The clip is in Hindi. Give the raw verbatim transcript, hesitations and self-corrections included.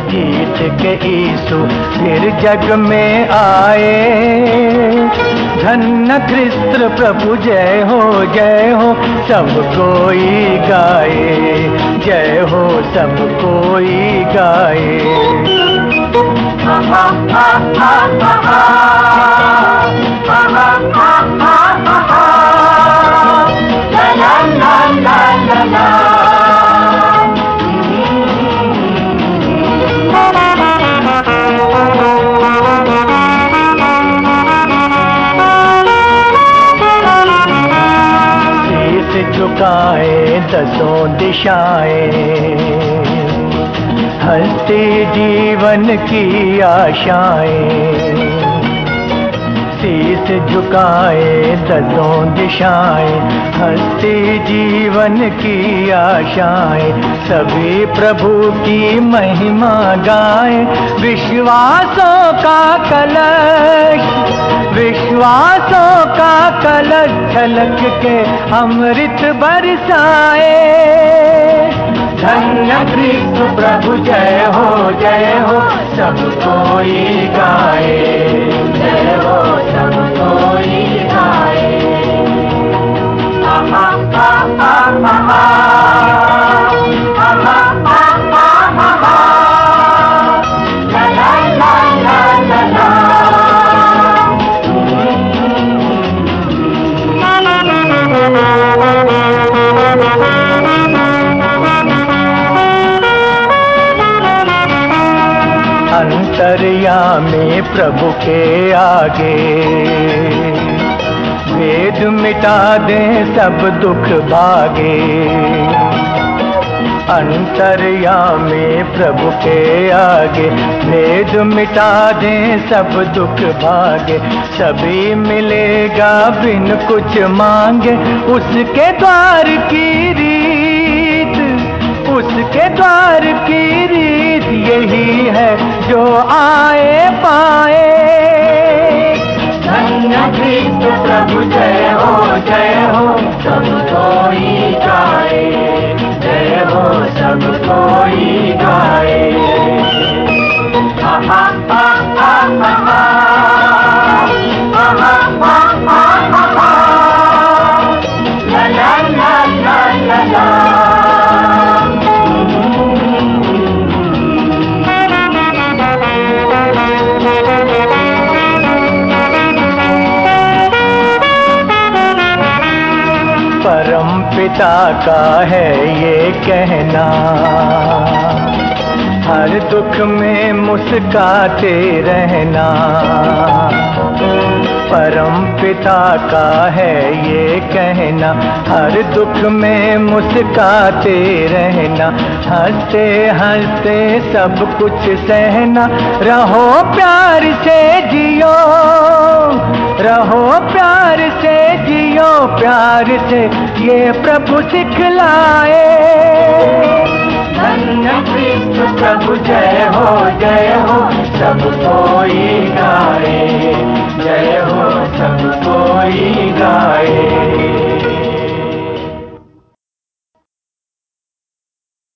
जीत के यीशु फिर जग में आए। धन्य कृष्ण प्रभु जय हो जय हो सब कोई गाए, जय हो सब कोई गाए। हा हा हा हा हा हा हा हा हा हा ला ला ला ला ला। झुकाए दसों दिशाएं, हंसते जीवन की आशाएं। शीश झुकाए दसों दिशाएं, हंसते जीवन की आशाएं। सभी प्रभु की महिमा गाए, विश्वासों का कलश, विश्वासों का कलश छलक के अमृत बरसाए। धन्य कृष्ण प्रभु जय हो जय हो सब कोई गाए, जय हो सब कोई गाए। हा हा हा हा हा हा हा हा हा ला ला ला ला ला। अंतर्यामी प्रभु के आगे, भेद मिटा दे सब दुख भागे। अंतर्यामी प्रभु के आगे, भेद मिटा दे सब दुख भागे। सभी मिलेगा बिन कुछ मांगे, उसके द्वार की रीत, उसके द्वार की रीत यही है जो आए पाए। धन्य कृष्ण प्रभु जय हो जय हो सब कोई गाए, जय हो सब कोई गाए। हा हा हा हा हा हा हा हा हा हा ला ला ला ला ला ला। परम पिता का है ये कहना, हर दुख में मुस्काते रहना। परम पिता का है ये कहना, हर दुख में मुस्काते रहना। हंसते हंसते सब कुछ सहना, रहो प्यार से जियो, रहो प्यार से जियो, प्यार से ये प्रभु सिखलाए। धन्य कृष्ण प्रभु जय हो जय हो सब कोई गाए,